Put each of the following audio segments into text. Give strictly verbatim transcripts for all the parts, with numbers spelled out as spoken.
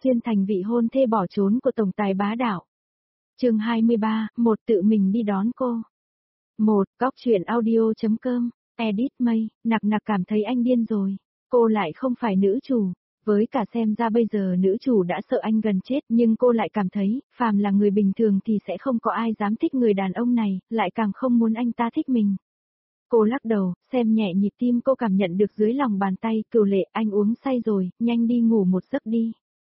xuyên thành vị hôn thê bỏ trốn của tổng tài bá đạo. Chương hai mươi ba, một tự mình đi đón cô. một. Góc truyện audio.com, edit Mây, nặc nặc cảm thấy anh điên rồi. Cô lại không phải nữ chủ. Với cả xem ra bây giờ nữ chủ đã sợ anh gần chết, nhưng cô lại cảm thấy, phàm là người bình thường thì sẽ không có ai dám thích người đàn ông này, lại càng không muốn anh ta thích mình. Cô lắc đầu, xem nhẹ nhịp tim cô cảm nhận được dưới lòng bàn tay, Cửu Lệ, anh uống say rồi, nhanh đi ngủ một giấc đi.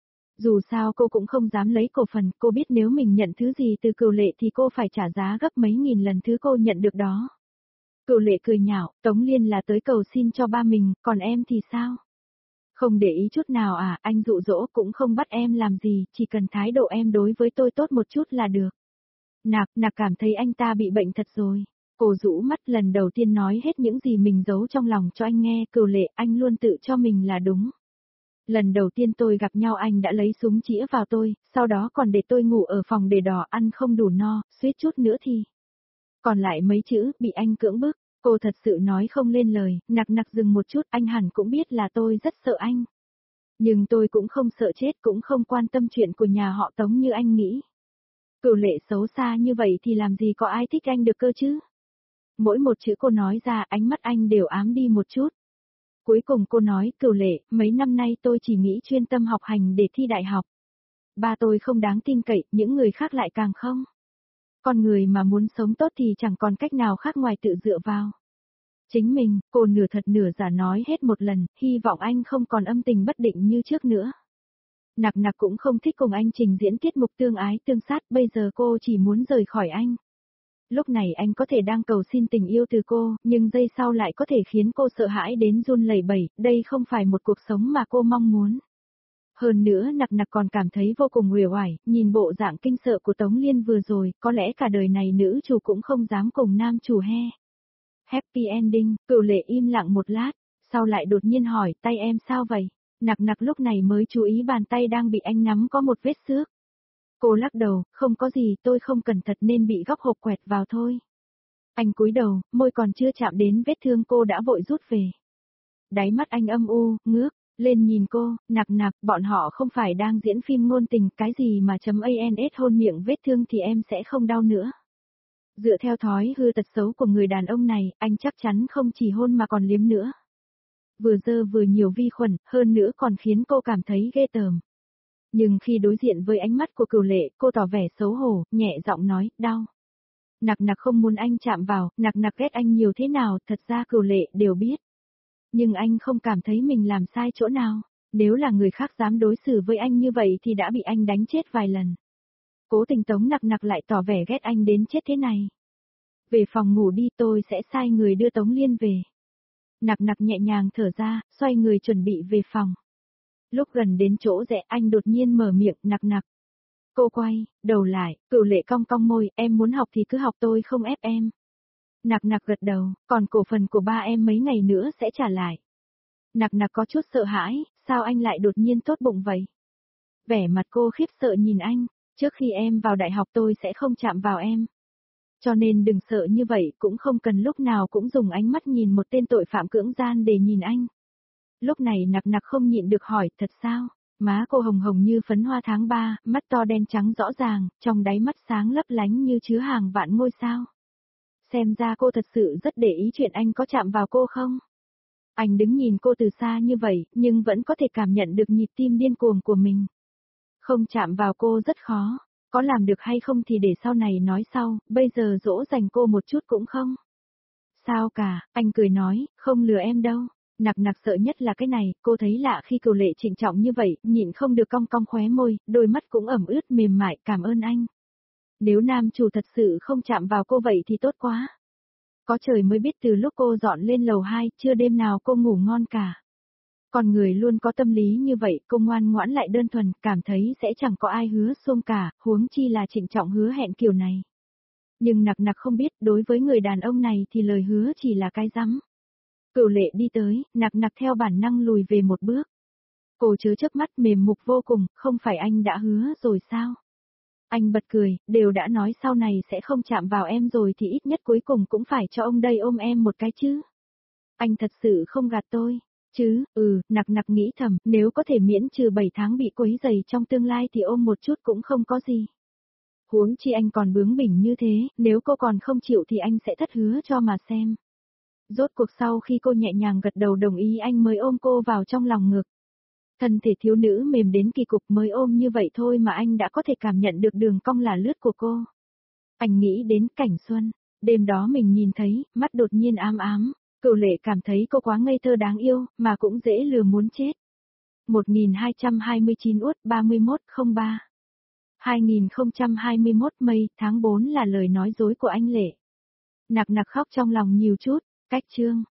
Dù sao cô cũng không dám lấy cổ phần, cô biết nếu mình nhận thứ gì từ Cửu Lệ thì cô phải trả giá gấp mấy nghìn lần thứ cô nhận được đó. Cửu Lệ cười nhạo, Tống Liên là tới cầu xin cho ba mình, còn em thì sao? Không để ý chút nào à, anh dụ dỗ cũng không bắt em làm gì, chỉ cần thái độ em đối với tôi tốt một chút là được. Nạc, nạc cảm thấy anh ta bị bệnh thật rồi. Cô rũ mắt lần đầu tiên nói hết những gì mình giấu trong lòng cho anh nghe, Cửu Lệ, anh luôn tự cho mình là đúng. Lần đầu tiên tôi gặp nhau anh đã lấy súng chĩa vào tôi, sau đó còn để tôi ngủ ở phòng để đỏ ăn không đủ no, suýt chút nữa thì. Còn lại mấy chữ, bị anh cưỡng bức, cô thật sự nói không lên lời, nặc nặc dừng một chút, anh hẳn cũng biết là tôi rất sợ anh. Nhưng tôi cũng không sợ chết, cũng không quan tâm chuyện của nhà họ Tống như anh nghĩ. Cửu Lệ xấu xa như vậy thì làm gì có ai thích anh được cơ chứ? Mỗi một chữ cô nói ra, ánh mắt anh đều ám đi một chút. Cuối cùng cô nói, Cửu Lệ, mấy năm nay tôi chỉ nghĩ chuyên tâm học hành để thi đại học. Ba tôi không đáng tin cậy, những người khác lại càng không. Con người mà muốn sống tốt thì chẳng còn cách nào khác ngoài tự dựa vào chính mình. Cô nửa thật nửa giả nói hết một lần, hy vọng anh không còn âm tình bất định như trước nữa. Nặc nặc cũng không thích cùng anh trình diễn tiết mục tương ái tương sát, bây giờ cô chỉ muốn rời khỏi anh. Lúc này anh có thể đang cầu xin tình yêu từ cô, nhưng giây sau lại có thể khiến cô sợ hãi đến run lẩy bẩy, đây không phải một cuộc sống mà cô mong muốn. Hơn nữa nặc nặc còn cảm thấy vô cùng uể oải, nhìn bộ dạng kinh sợ của Tống Liên vừa rồi, có lẽ cả đời này nữ chủ cũng không dám cùng nam chủ he. Happy ending, Cửu Lệ im lặng một lát, sau lại đột nhiên hỏi, tay em sao vậy? Nặc nặc lúc này mới chú ý bàn tay đang bị anh nắm có một vết xước. Cô lắc đầu, không có gì, tôi không cẩn thận nên bị góc hộp quẹt vào thôi. Anh cúi đầu, môi còn chưa chạm đến vết thương cô đã vội rút về. Đáy mắt anh âm u, ngước lên nhìn cô, nặc nặc, bọn họ không phải đang diễn phim ngôn tình, cái gì mà chấm ans hôn miệng vết thương thì em sẽ không đau nữa. Dựa theo thói hư tật xấu của người đàn ông này, anh chắc chắn không chỉ hôn mà còn liếm nữa. Vừa dơ vừa nhiều vi khuẩn, hơn nữa còn khiến cô cảm thấy ghê tởm. Nhưng khi đối diện với ánh mắt của Cửu Lệ, cô tỏ vẻ xấu hổ, nhẹ giọng nói, đau. Nặc nặc không muốn anh chạm vào, nặc nặc ghét anh nhiều thế nào, thật ra Cửu Lệ đều biết. Nhưng anh không cảm thấy mình làm sai chỗ nào, nếu là người khác dám đối xử với anh như vậy thì đã bị anh đánh chết vài lần. Cố tình Tống nặc nặc lại tỏ vẻ ghét anh đến chết thế này. Về phòng ngủ đi, tôi sẽ sai người đưa Tống Liên về. Nặc nặc nhẹ nhàng thở ra, xoay người chuẩn bị về phòng. Lúc gần đến chỗ rẽ anh đột nhiên mở miệng, nặc nặc. Cô quay đầu lại, Cửu Lệ cong cong môi, em muốn học thì cứ học, tôi không ép em. Nặc nặc gật đầu, còn cổ phần của ba em mấy ngày nữa sẽ trả lại. Nặc nặc có chút sợ hãi, sao anh lại đột nhiên tốt bụng vậy? Vẻ mặt cô khiếp sợ nhìn anh, trước khi em vào đại học tôi sẽ không chạm vào em. Cho nên đừng sợ như vậy, cũng không cần lúc nào cũng dùng ánh mắt nhìn một tên tội phạm cưỡng gian để nhìn anh. Lúc này nặc nặc không nhịn được hỏi, thật sao? Má cô hồng hồng như phấn hoa tháng ba, mắt to đen trắng rõ ràng, trong đáy mắt sáng lấp lánh như chứa hàng vạn ngôi sao. Xem ra cô thật sự rất để ý chuyện anh có chạm vào cô không? Anh đứng nhìn cô từ xa như vậy, nhưng vẫn có thể cảm nhận được nhịp tim điên cuồng của mình. Không chạm vào cô rất khó, có làm được hay không thì để sau này nói sau, bây giờ dỗ dành cô một chút cũng không. Sao cả, anh cười nói, không lừa em đâu. Nặc nặc sợ nhất là cái này, cô thấy lạ khi Cửu Lệ trịnh trọng như vậy, nhịn không được cong cong khóe môi, đôi mắt cũng ẩm ướt mềm mại, cảm ơn anh. Nếu nam chủ thật sự không chạm vào cô vậy thì tốt quá. Có trời mới biết từ lúc cô dọn lên lầu hai, chưa đêm nào cô ngủ ngon cả. Con người luôn có tâm lý như vậy, cô ngoan ngoãn lại đơn thuần, cảm thấy sẽ chẳng có ai hứa xuông cả, huống chi là trịnh trọng hứa hẹn kiểu này. Nhưng nặc nặc không biết, đối với người đàn ông này thì lời hứa chỉ là cái rắm. Cửu Lệ đi tới, nặc nặc theo bản năng lùi về một bước. Cô chớ chớp mắt mềm mục vô cùng, không phải anh đã hứa rồi sao? Anh bật cười, đều đã nói sau này sẽ không chạm vào em rồi thì ít nhất cuối cùng cũng phải cho ông đây ôm em một cái chứ. Anh thật sự không gạt tôi. Chứ, ừ, nặc nặc nghĩ thầm, nếu có thể miễn trừ bảy tháng bị quấy rầy trong tương lai thì ôm một chút cũng không có gì. Huống chi anh còn bướng bỉnh như thế, nếu cô còn không chịu thì anh sẽ thất hứa cho mà xem. Rốt cuộc sau khi cô nhẹ nhàng gật đầu đồng ý anh mới ôm cô vào trong lòng ngực. Thân thể thiếu nữ mềm đến kỳ cục mới ôm như vậy thôi mà anh đã có thể cảm nhận được đường cong là lướt của cô. Anh nghĩ đến Cảnh Xuân, đêm đó mình nhìn thấy, mắt đột nhiên ám ám, Cửu Lệ cảm thấy cô quá ngây thơ đáng yêu, mà cũng dễ lừa muốn chết. một nghìn hai trăm hai mươi chín Út ba mươi mốt không ba hai nghìn không trăm hai mươi mốt Mây, tháng bốn là lời nói dối của anh Lệ. Nặc nặc khóc trong lòng nhiều chút, cách chương.